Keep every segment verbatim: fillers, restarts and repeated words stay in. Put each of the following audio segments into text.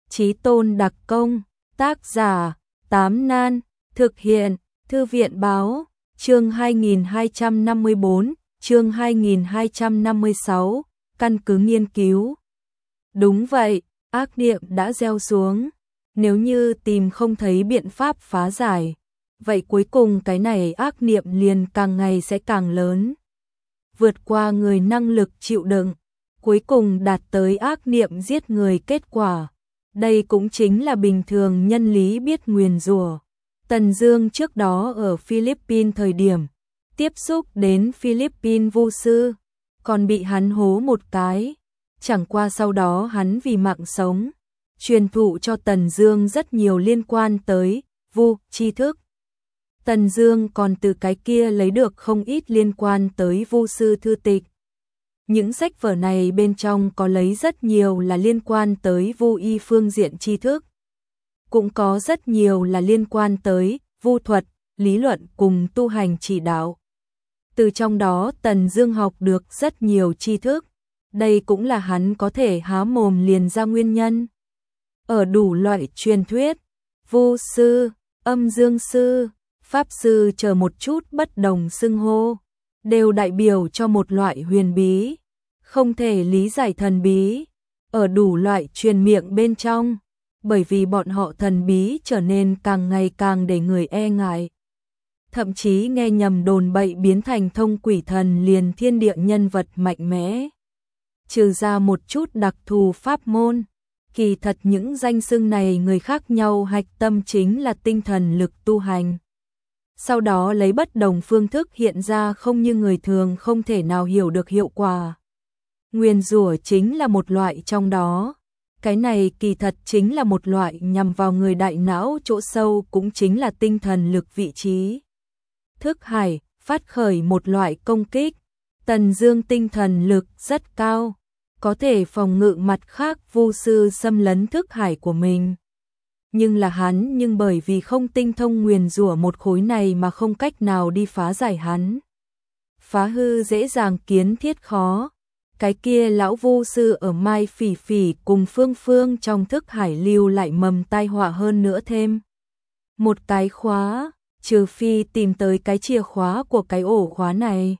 Chí Tôn đặc công, tác giả, Tám Nan, thực hiện, Thư viện báo, chương hai nghìn hai trăm năm mươi bốn, chương hai nghìn hai trăm năm mươi sáu, căn cứ nghiên cứu. Đúng vậy, ác niệm đã gieo xuống, nếu như tìm không thấy biện pháp phá giải, vậy cuối cùng cái này ác niệm liền càng ngày sẽ càng lớn. Vượt qua người năng lực chịu đựng, cuối cùng đạt tới ác niệm giết người kết quả. Đây cũng chính là bình thường nhân lý biết nguyền rủa. Tần Dương trước đó ở Philippines thời điểm, tiếp xúc đến Philippines vu sư, còn bị hắn hố một cái. Chẳng qua sau đó hắn vì mạng sống, truyền thụ cho Tần Dương rất nhiều liên quan tới vu tri thức. Tần Dương còn từ cái kia lấy được không ít liên quan tới vu sư thư tịch. Những sách vở này bên trong có lấy rất nhiều là liên quan tới vu y phương diện tri thức. Cũng có rất nhiều là liên quan tới vu thuật, lý luận cùng tu hành chỉ đạo. Từ trong đó Tần Dương học được rất nhiều tri thức. Đây cũng là hắn có thể há mồm liền ra nguyên nhân. Ở đủ loại truyền thuyết, vu sư, âm dương sư, pháp sư chờ một chút bất đồng xưng hô, đều đại biểu cho một loại huyền bí, không thể lý giải thần bí, ở đủ loại truyền miệng bên trong, bởi vì bọn họ thần bí trở nên càng ngày càng để người e ngại. Thậm chí nghe nhầm đồn bậy biến thành thông quỷ thần liền thiên địa nhân vật mạnh mẽ. Trừ ra một chút đặc thù pháp môn, kỳ thật những danh xưng này người khác nhau hạch tâm chính là tinh thần lực tu hành. Sau đó lấy bất đồng phương thức hiện ra không như người thường không thể nào hiểu được hiệu quả. Nguyền rủa chính là một loại trong đó. Cái này kỳ thật chính là một loại nhằm vào người đại não chỗ sâu, cũng chính là tinh thần lực vị trí. Thức hải phát khởi một loại công kích. Tần Dương tinh thần lực rất cao, có thể phòng ngự mặt khác vu sư xâm lấn thức hải của mình. Nhưng là hắn nhưng bởi vì không tinh thông nguyền rủa một khối này mà không cách nào đi phá giải hắn. Phá hư dễ dàng kiến thiết khó. Cái kia lão vu sư ở Mai Phỉ Phỉ cùng Phương Phương trong thức hải lưu lại mầm tai họa hơn nữa thêm. Một cái khóa, trừ phi tìm tới cái chìa khóa của cái ổ khóa này.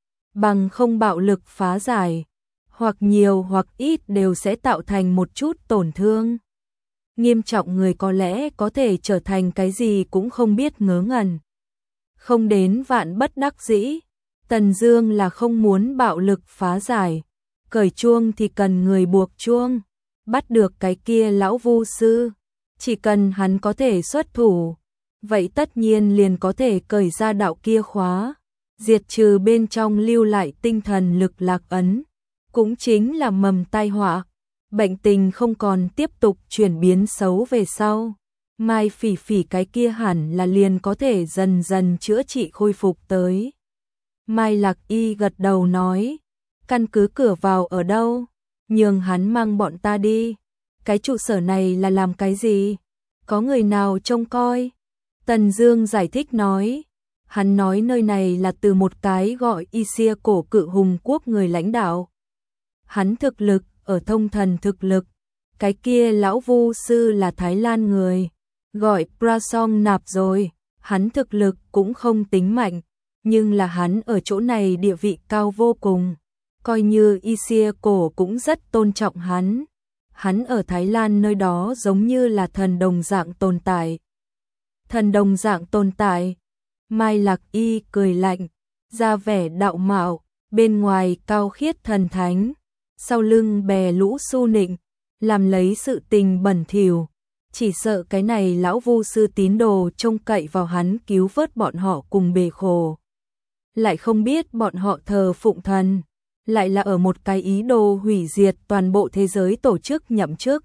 Bằng không bạo lực phá giải, hoặc nhiều hoặc ít đều sẽ tạo thành một chút tổn thương. Nghiêm trọng người có lẽ có thể trở thành cái gì cũng không biết ngớ ngẩn. Không đến vạn bất đắc dĩ, Tần Dương là không muốn bạo lực phá giải. Cởi chuông thì cần người buộc chuông, bắt được cái kia lão vu sư, chỉ cần hắn có thể xuất thủ, vậy tất nhiên liền có thể cởi ra đạo kia khóa, diệt trừ bên trong lưu lại tinh thần lực lạc ấn, cũng chính là mầm tai họa, bệnh tình không còn tiếp tục chuyển biến xấu về sau. Mai Phỉ Phỉ cái kia hẳn là liền có thể dần dần chữa trị khôi phục tới. Mai Lạc Y gật đầu nói, căn cứ cửa vào ở đâu? Nhường hắn mang bọn ta đi. Cái trụ sở này là làm cái gì? Có người nào trông coi? Tần Dương giải thích nói. Hắn nói nơi này là từ một cái gọi Isia cổ cự hùng quốc người lãnh đạo. Hắn thực lực ở thông thần thực lực. Cái kia lão vu sư là Thái Lan người, gọi Prasong Nạp rồi. Hắn thực lực cũng không tính mạnh, nhưng là hắn ở chỗ này địa vị cao vô cùng. Coi như Isia cổ cũng rất tôn trọng hắn. Hắn ở Thái Lan nơi đó giống như là thần đồng dạng tồn tại. Thần đồng dạng tồn tại. Mai Lạc Y cười lạnh, ra vẻ đạo mạo, bên ngoài cao khiết thần thánh, sau lưng bè lũ su nịnh, làm lấy sự tình bẩn thỉu. Chỉ sợ cái này lão vu sư tín đồ trông cậy vào hắn cứu vớt bọn họ cùng bể khổ. Lại không biết bọn họ thờ phụng thần, lại là ở một cái ý đồ hủy diệt toàn bộ thế giới tổ chức nhậm chức.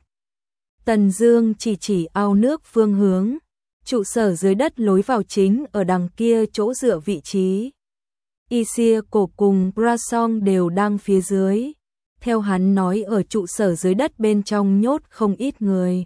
Tần Dương chỉ chỉ ao nước phương hướng, trụ sở dưới đất lối vào chính ở đằng kia chỗ dựa vị trí. Isia cổ cùng Prasong đều đang phía dưới. Theo hắn nói ở trụ sở dưới đất bên trong nhốt không ít người.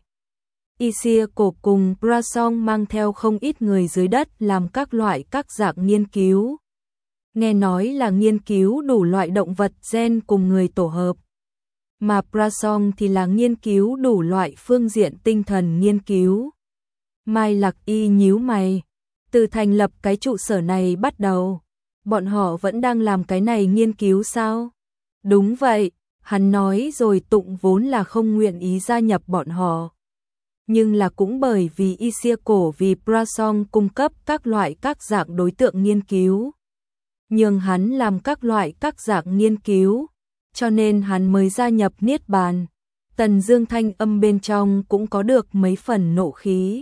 Isia cổ cùng Prasong mang theo không ít người dưới đất làm các loại các dạng nghiên cứu. Nghe nói là nghiên cứu đủ loại động vật gen cùng người tổ hợp. mà Prasong thì là nghiên cứu đủ loại phương diện tinh thần nghiên cứu. Mai Lạc Y nhíu mày, từ thành lập cái trụ sở này bắt đầu, bọn họ vẫn đang làm cái này nghiên cứu sao? Đúng vậy, hắn nói rồi Tụng vốn là không nguyện ý gia nhập bọn họ. Nhưng là cũng bởi vì Y Xia Cổ vì Prasong cung cấp các loại các dạng đối tượng nghiên cứu. Nhưng hắn làm các loại các dạng nghiên cứu, cho nên hắn mới gia nhập Niết Bàn. Tần Dương thanh âm bên trong cũng có được mấy phần nộ khí.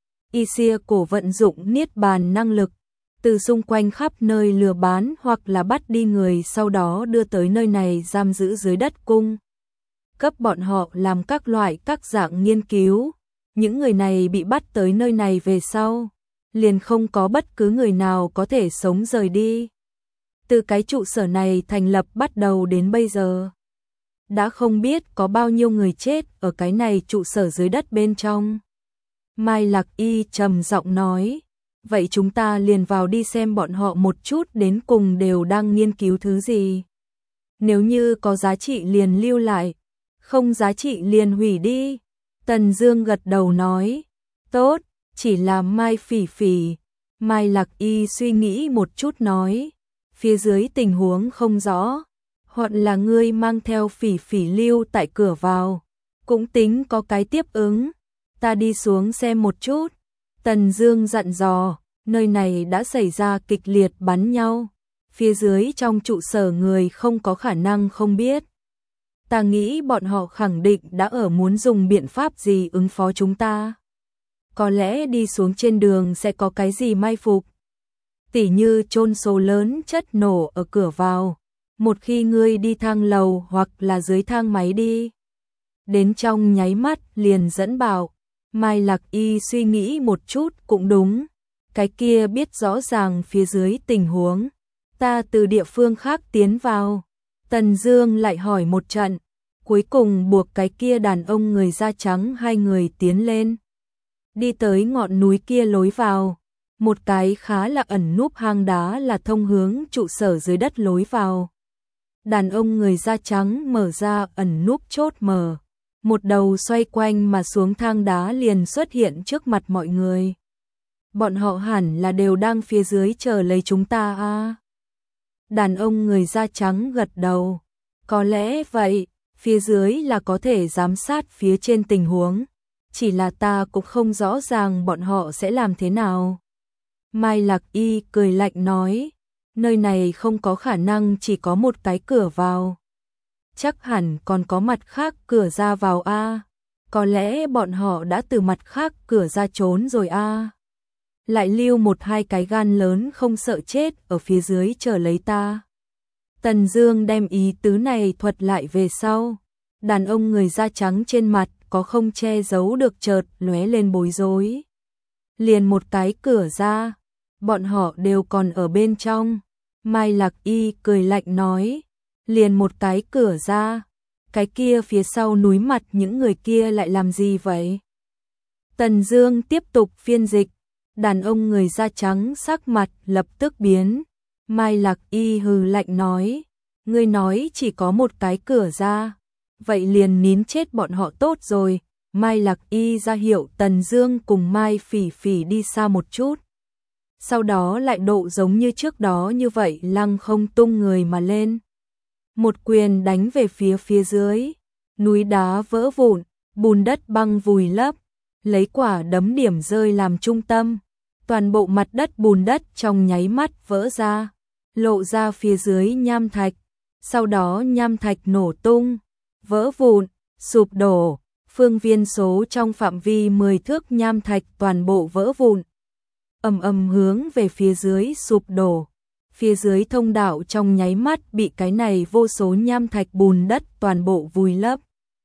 Y Xia Cổ vận dụng Niết Bàn năng lực, từ xung quanh khắp nơi lừa bán hoặc là bắt đi người sau đó đưa tới nơi này giam giữ dưới đất cung. Cấp bọn họ làm các loại các dạng nghiên cứu. Những người này bị bắt tới nơi này về sau, liền không có bất cứ người nào có thể sống rời đi. Từ cái trụ sở này thành lập bắt đầu đến bây giờ, đã không biết có bao nhiêu người chết ở cái này trụ sở dưới đất bên trong. Mai Lạc Y trầm giọng nói, vậy chúng ta liền vào đi xem bọn họ một chút đến cùng đều đang nghiên cứu thứ gì. Nếu như có giá trị liền lưu lại, không giá trị liền hủy đi. Tần Dương gật đầu nói, tốt, chỉ là Mai Phỉ Phỉ. Mai Lạc Y suy nghĩ một chút nói, phía dưới tình huống không rõ, hoặc là ngươi mang theo Phỉ Phỉ lưu tại cửa vào, cũng tính có cái tiếp ứng, ta đi xuống xem một chút. Tần Dương dặn dò, nơi này đã xảy ra kịch liệt bắn nhau, phía dưới trong trụ sở người không có khả năng không biết. Ta nghĩ bọn họ khẳng định đã ở muốn dùng biện pháp gì ứng phó chúng ta. Có lẽ đi xuống trên đường sẽ có cái gì mai phục. Tỉ như chôn số lớn chất nổ ở cửa vào. Một khi ngươi đi thang lầu hoặc là dưới thang máy đi. Đến trong nháy mắt liền dẫn bảo. Mai Lạc Y suy nghĩ một chút cũng đúng. Cái kia biết rõ ràng phía dưới tình huống. Ta từ địa phương khác tiến vào. Tần Dương lại hỏi một trận, cuối cùng buộc cái kia đàn ông người da trắng hai người tiến lên. Đi tới ngọn núi kia lối vào, một cái khá là ẩn núp hang đá là thông hướng trụ sở dưới đất lối vào. Đàn ông người da trắng mở ra ẩn núp chốt mở, một đầu xoay quanh mà xuống thang đá liền xuất hiện trước mặt mọi người. Bọn họ hẳn là đều đang phía dưới chờ lấy chúng ta à? Đàn ông người da trắng gật đầu. Có lẽ vậy, phía dưới là có thể giám sát phía trên tình huống. Chỉ là ta cũng không rõ ràng bọn họ sẽ làm thế nào. Mai Lạc Y cười lạnh nói, nơi này không có khả năng chỉ có một cái cửa vào. Chắc hẳn còn có mặt khác cửa ra vào a. Có lẽ bọn họ đã từ mặt khác cửa ra trốn rồi a. Lại lưu một hai cái gan lớn không sợ chết ở phía dưới chờ lấy ta. Tần Dương đem ý tứ này thuật lại về sau. Đàn ông người da trắng trên mặt có không che giấu được chợt lóe lên bối rối. Liền một cái cửa ra, bọn họ đều còn ở bên trong. Mai Lạc Y cười lạnh nói, liền một cái cửa ra, cái kia phía sau núi mặt những người kia lại làm gì vậy? Tần Dương tiếp tục phiên dịch, đàn ông người da trắng sắc mặt lập tức biến. Mai Lạc Y hừ lạnh nói, ngươi nói chỉ có một cái cửa ra, vậy liền nín chết bọn họ tốt rồi. Mai Lạc Y ra hiệu Tần Dương cùng Mai Phỉ Phỉ đi xa một chút. Sau đó lại độ giống như trước đó như vậy lăng không tung người mà lên. Một quyền đánh về phía phía dưới, núi đá vỡ vụn, bùn đất băng vùi lấp, lấy quả đấm điểm rơi làm trung tâm. Toàn bộ mặt đất bùn đất trong nháy mắt vỡ ra, lộ ra phía dưới nham thạch. Sau đó nham thạch nổ tung, vỡ vụn, sụp đổ, phương viên số trong phạm vi mười thước nham thạch toàn bộ vỡ vụn. Ầm ầm hướng về phía dưới sụp đổ. Phía dưới thông đạo trong nháy mắt bị cái này vô số nham thạch bùn đất toàn bộ vùi lấp.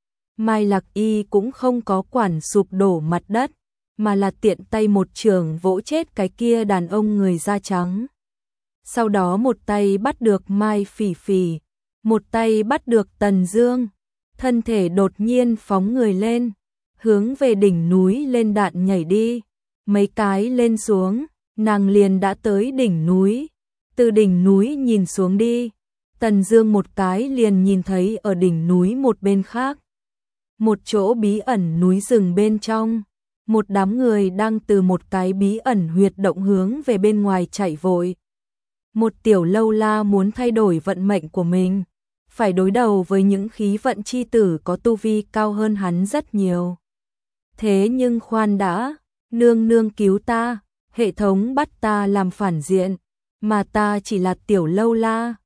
Mai Lạc Y cũng không có quản sụp đổ mặt đất, mà là tiện tay một chưởng vỗ chết cái kia đàn ông người da trắng. Sau đó một tay bắt được Mai Phỉ Phỉ, một tay bắt được Tần Dương, thân thể đột nhiên phóng người lên, hướng về đỉnh núi lên đạn nhảy đi. Mấy cái lên xuống, nàng liền đã tới đỉnh núi. Từ đỉnh núi nhìn xuống đi, Tần Dương một cái liền nhìn thấy ở đỉnh núi một bên khác, một chỗ bí ẩn núi rừng bên trong, một đám người đang từ một cái bí ẩn huyệt động hướng về bên ngoài chạy vội. Một tiểu lâu la muốn thay đổi vận mệnh của mình, phải đối đầu với những khí vận chi tử có tu vi cao hơn hắn rất nhiều. Thế nhưng khoan đã, nương nương cứu ta, hệ thống bắt ta làm phản diện, mà ta chỉ là tiểu lâu la,